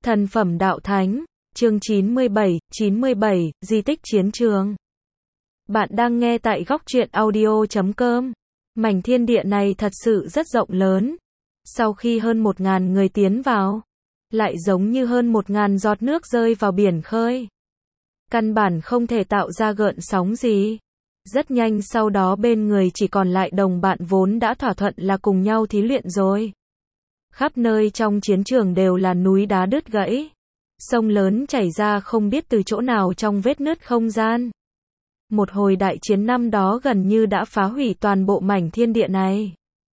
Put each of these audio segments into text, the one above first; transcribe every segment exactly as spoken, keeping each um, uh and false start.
Thần phẩm đạo thánh, chương chín mươi bảy, chín mươi bảy, di tích chiến trường. Bạn đang nghe tại góc truyện audio chấm com. Mảnh thiên địa này thật sự rất rộng lớn. Sau khi hơn một ngàn người tiến vào, lại giống như hơn một ngàn giọt nước rơi vào biển khơi. Căn bản không thể tạo ra gợn sóng gì. Rất nhanh sau đó bên người chỉ còn lại đồng bạn vốn đã thỏa thuận là cùng nhau thí luyện rồi. Khắp nơi trong chiến trường đều là núi đá đứt gãy. Sông lớn chảy ra không biết từ chỗ nào trong vết nứt không gian. Một hồi đại chiến năm đó gần như đã phá hủy toàn bộ mảnh thiên địa này.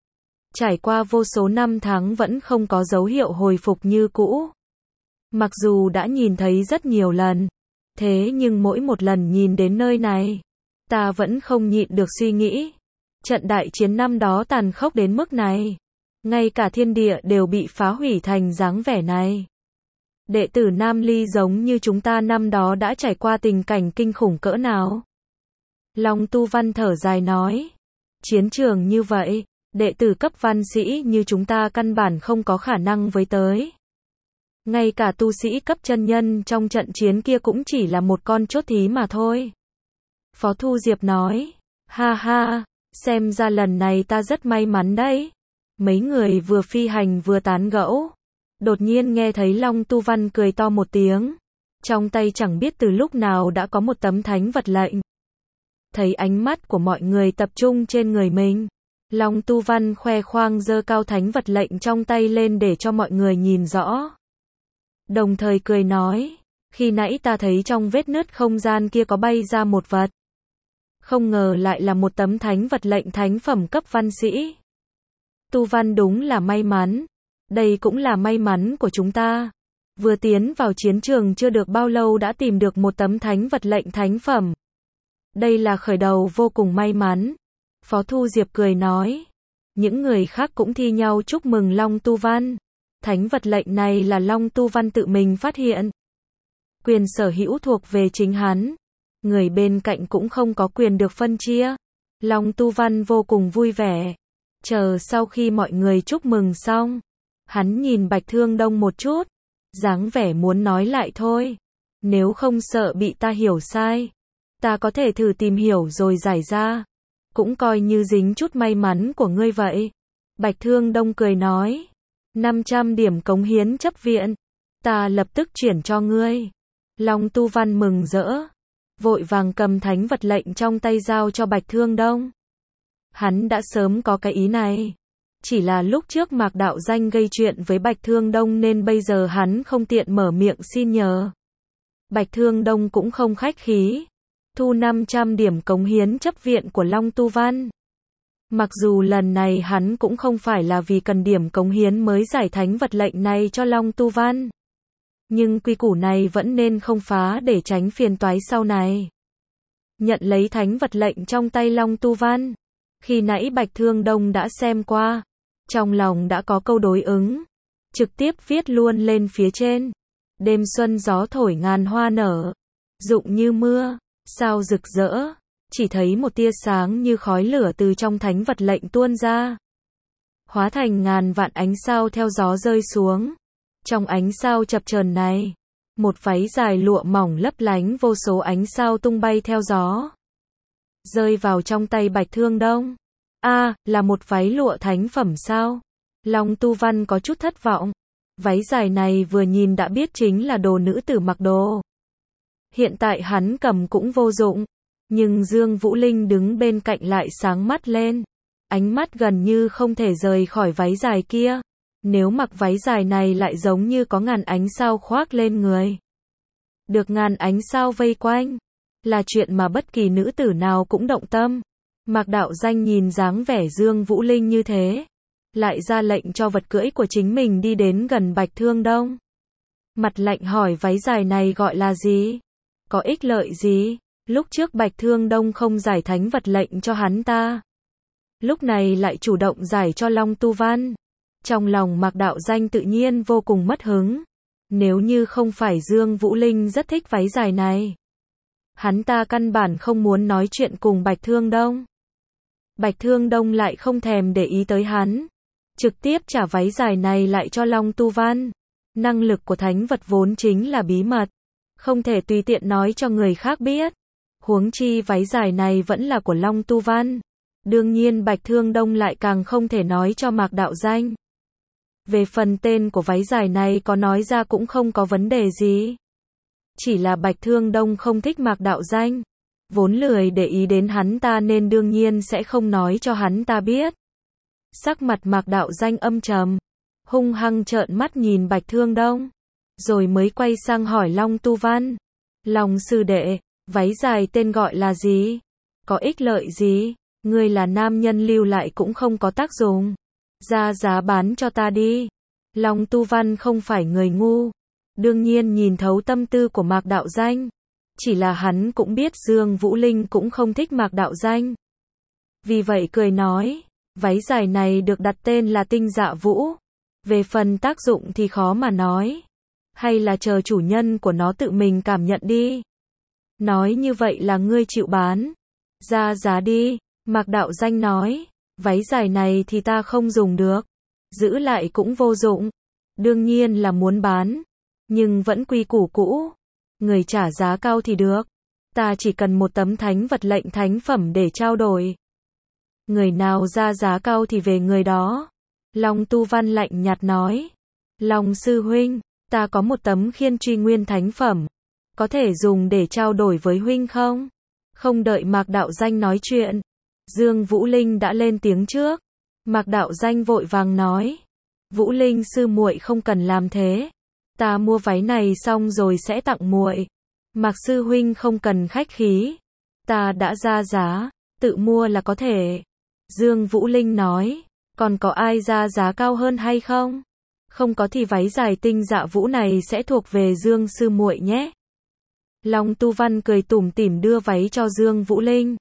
Trải qua vô số năm tháng vẫn không có dấu hiệu hồi phục như cũ. Mặc dù đã nhìn thấy rất nhiều lần, thế nhưng mỗi một lần nhìn đến nơi này, ta vẫn không nhịn được suy nghĩ. Trận đại chiến năm đó tàn khốc đến mức này. Ngay cả thiên địa đều bị phá hủy thành dáng vẻ này. Đệ tử Nam Ly giống như chúng ta năm đó đã trải qua tình cảnh kinh khủng cỡ nào. Long Tu Văn thở dài nói. Chiến trường như vậy, đệ tử cấp văn sĩ như chúng ta căn bản không có khả năng với tới. Ngay cả tu sĩ cấp chân nhân trong trận chiến kia cũng chỉ là một con chốt thí mà thôi. Phó Thu Diệp nói. Ha ha, xem ra lần này ta rất may mắn đấy. Mấy người vừa phi hành vừa tán gẫu. Đột nhiên nghe thấy Long Tu Văn cười to một tiếng. Trong tay chẳng biết từ lúc nào đã có một tấm thánh vật lệnh. Thấy ánh mắt của mọi người tập trung trên người mình. Long Tu Văn khoe khoang giơ cao thánh vật lệnh trong tay lên để cho mọi người nhìn rõ. Đồng thời cười nói. Khi nãy ta thấy trong vết nứt không gian kia có bay ra một vật. Không ngờ lại là một tấm thánh vật lệnh thánh phẩm cấp văn sĩ. Tu Văn đúng là may mắn. Đây cũng là may mắn của chúng ta. Vừa tiến vào chiến trường chưa được bao lâu đã tìm được một tấm thánh vật lệnh thánh phẩm. Đây là khởi đầu vô cùng may mắn. Phó Thu Diệp cười nói. Những người khác cũng thi nhau chúc mừng Long Tu Văn. Thánh vật lệnh này là Long Tu Văn tự mình phát hiện. Quyền sở hữu thuộc về chính hắn. Người bên cạnh cũng không có quyền được phân chia. Long Tu Văn vô cùng vui vẻ. Chờ sau khi mọi người chúc mừng xong, hắn nhìn Bạch Thương Đông một chút, dáng vẻ muốn nói lại thôi. Nếu không sợ bị ta hiểu sai, ta có thể thử tìm hiểu rồi giải ra. Cũng coi như dính chút may mắn của ngươi vậy. Bạch Thương Đông cười nói, năm trăm điểm cống hiến chấp viện, ta lập tức chuyển cho ngươi. Long Tu Văn mừng rỡ, vội vàng cầm thánh vật lệnh trong tay giao cho Bạch Thương Đông. Hắn đã sớm có cái ý này. Chỉ là lúc trước Mạc Đạo Danh gây chuyện với Bạch Thương Đông nên bây giờ hắn không tiện mở miệng xin nhờ. Bạch Thương Đông cũng không khách khí. Thu năm trăm điểm cống hiến chấp viện của Long Tu Văn. Mặc dù lần này hắn cũng không phải là vì cần điểm cống hiến mới giải thánh vật lệnh này cho Long Tu Văn. Nhưng quy củ này vẫn nên không phá để tránh phiền toái sau này. Nhận lấy thánh vật lệnh trong tay Long Tu Văn. Khi nãy Bạch Thương Đông đã xem qua, trong lòng đã có câu đối ứng, trực tiếp viết luôn lên phía trên. Đêm xuân gió thổi ngàn hoa nở, rụng như mưa, sao rực rỡ, chỉ thấy một tia sáng như khói lửa từ trong thánh vật lệnh tuôn ra. Hóa thành ngàn vạn ánh sao theo gió rơi xuống. Trong ánh sao chập chờn này, một váy dài lụa mỏng lấp lánh vô số ánh sao tung bay theo gió. Rơi vào trong tay Bạch Thương Đông. A, à, là một váy lụa thánh phẩm sao? Long Tu Văn có chút thất vọng. Váy dài này vừa nhìn đã biết chính là đồ nữ tử mặc đồ. Hiện tại hắn cầm cũng vô dụng. Nhưng Dương Vũ Linh đứng bên cạnh lại sáng mắt lên. Ánh mắt gần như không thể rời khỏi váy dài kia. Nếu mặc váy dài này lại giống như có ngàn ánh sao khoác lên người. Được ngàn ánh sao vây quanh. Là chuyện mà bất kỳ nữ tử nào cũng động tâm. Mạc Đạo Danh nhìn dáng vẻ Dương Vũ Linh như thế, lại ra lệnh cho vật cưỡi của chính mình đi đến gần Bạch Thương Đông. Mặt lạnh hỏi váy dài này gọi là gì? Có ích lợi gì? Lúc trước Bạch Thương Đông không giải thánh vật lệnh cho hắn ta. Lúc này lại chủ động giải cho Long Tu Văn. Trong lòng Mạc Đạo Danh tự nhiên vô cùng mất hứng. Nếu như không phải Dương Vũ Linh rất thích váy dài này, hắn ta căn bản không muốn nói chuyện cùng Bạch Thương Đông. Bạch Thương Đông lại không thèm để ý tới hắn. Trực tiếp trả váy dài này lại cho Long Tu Văn. Năng lực của thánh vật vốn chính là bí mật, không thể tùy tiện nói cho người khác biết. Huống chi váy dài này vẫn là của Long Tu Văn. Đương nhiên Bạch Thương Đông lại càng không thể nói cho Mạc Đạo Danh. Về phần tên của váy dài này có nói ra cũng không có vấn đề gì. Chỉ là Bạch Thương Đông không thích Mạc Đạo Danh, vốn lười để ý đến hắn ta nên đương nhiên sẽ không nói cho hắn ta biết. Sắc mặt Mạc Đạo Danh âm trầm, hung hăng trợn mắt nhìn Bạch Thương Đông, rồi mới quay sang hỏi Long Tu Văn. Long sư đệ, váy dài tên gọi là gì? Có ích lợi gì? Ngươi là nam nhân lưu lại cũng không có tác dụng. Ra giá bán cho ta đi. Long Tu Văn không phải người ngu, đương nhiên nhìn thấu tâm tư của Mạc Đạo Danh. Chỉ là hắn cũng biết Dương Vũ Linh cũng không thích Mạc Đạo Danh. Vì vậy cười nói, váy dài này được đặt tên là Tinh Dạ Vũ. Về phần tác dụng thì khó mà nói. Hay là chờ chủ nhân của nó tự mình cảm nhận đi. Nói như vậy là ngươi chịu bán. Ra giá đi. Mạc Đạo Danh nói, váy dài này thì ta không dùng được. Giữ lại cũng vô dụng. Đương nhiên là muốn bán. Nhưng vẫn quy củ cũ. Người trả giá cao thì được. Ta chỉ cần một tấm thánh vật lệnh thánh phẩm để trao đổi. Người nào ra giá cao thì về người đó. Long Tu Văn lạnh nhạt nói. Long sư huynh, ta có một tấm khiên truy nguyên thánh phẩm. Có thể dùng để trao đổi với huynh không? Không đợi Mạc Đạo Danh nói chuyện, Dương Vũ Linh đã lên tiếng trước. Mạc Đạo Danh vội vàng nói. Vũ Linh sư muội không cần làm thế. Ta mua váy này xong rồi sẽ tặng muội. Mạc sư huynh không cần khách khí. Ta đã ra giá, tự mua là có thể. Dương Vũ Linh nói. Còn có ai ra giá cao hơn hay không? Không có thì váy dài Tinh Dạ Vũ này sẽ thuộc về Dương sư muội nhé. Long Tu Văn cười tủm tỉm đưa váy cho Dương Vũ Linh.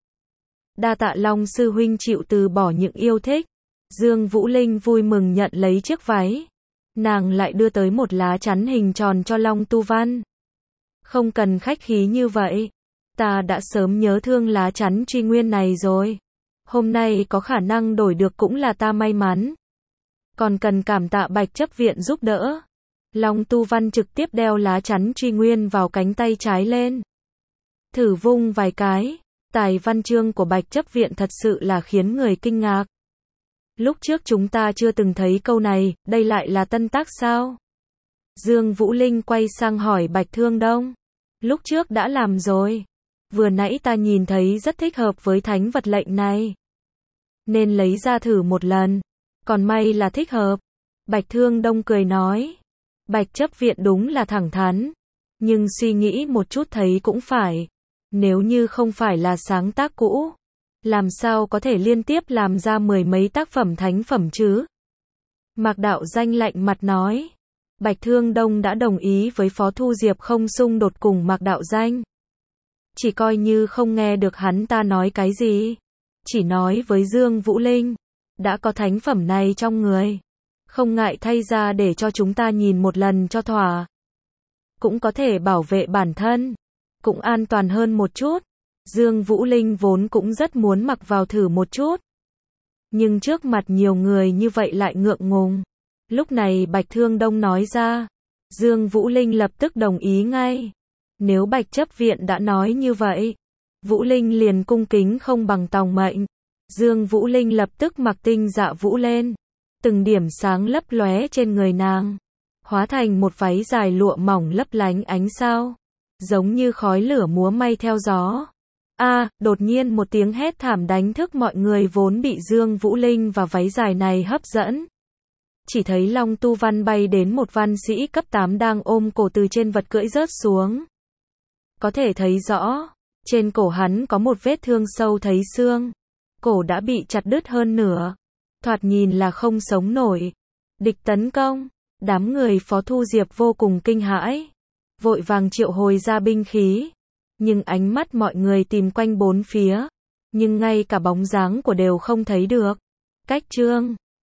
Đa tạ Long sư huynh chịu từ bỏ những yêu thích. Dương Vũ Linh vui mừng nhận lấy chiếc váy. Nàng lại đưa tới một lá chắn hình tròn cho Long Tu Văn. Không cần khách khí như vậy. Ta đã sớm nhớ thương lá chắn truy nguyên này rồi. Hôm nay có khả năng đổi được cũng là ta may mắn. Còn cần cảm tạ Bạch chấp viện giúp đỡ. Long Tu Văn trực tiếp đeo lá chắn truy nguyên vào cánh tay trái lên. Thử vung vài cái. Tài văn chương của Bạch chấp viện thật sự là khiến người kinh ngạc. Lúc trước chúng ta chưa từng thấy câu này, đây lại là tân tác sao? Dương Vũ Linh quay sang hỏi Bạch Thương Đông. Lúc trước đã làm rồi. Vừa nãy ta nhìn thấy rất thích hợp với thánh vật lệnh này. Nên lấy ra thử một lần. Còn may là thích hợp. Bạch Thương Đông cười nói. Bạch chấp viện đúng là thẳng thắn. Nhưng suy nghĩ một chút thấy cũng phải. Nếu như không phải là sáng tác cũ, làm sao có thể liên tiếp làm ra mười mấy tác phẩm thánh phẩm chứ? Mạc Đạo Danh lạnh mặt nói. Bạch Thương Đông đã đồng ý với Phó Thu Diệp không xung đột cùng Mạc Đạo Danh. Chỉ coi như không nghe được hắn ta nói cái gì. Chỉ nói với Dương Vũ Linh. Đã có thánh phẩm này trong người. Không ngại thay ra để cho chúng ta nhìn một lần cho thỏa. Cũng có thể bảo vệ bản thân. Cũng an toàn hơn một chút. Dương Vũ Linh vốn cũng rất muốn mặc vào thử một chút. Nhưng trước mặt nhiều người như vậy lại ngượng ngùng. Lúc này Bạch Thương Đông nói ra. Dương Vũ Linh lập tức đồng ý ngay. Nếu Bạch chấp viện đã nói như vậy, Vũ Linh liền cung kính không bằng tòng mệnh. Dương Vũ Linh lập tức mặc Tinh Dạ Vũ lên. Từng điểm sáng lấp lóe trên người nàng. Hóa thành một váy dài lụa mỏng lấp lánh ánh sao. Giống như khói lửa múa may theo gió. A, à, đột nhiên một tiếng hét thảm đánh thức mọi người vốn bị Dương Vũ Linh và váy dài này hấp dẫn. Chỉ thấy Long Tu Văn bay đến một văn sĩ cấp tám đang ôm cổ từ trên vật cưỡi rớt xuống. Có thể thấy rõ, trên cổ hắn có một vết thương sâu thấy xương. Cổ đã bị chặt đứt hơn nửa. Thoạt nhìn là không sống nổi. Địch tấn công. Đám người Phó Thu Diệp vô cùng kinh hãi. Vội vàng triệu hồi ra binh khí. Nhưng ánh mắt mọi người tìm quanh bốn phía. Nhưng ngay cả bóng dáng của đều không thấy được. Cách chương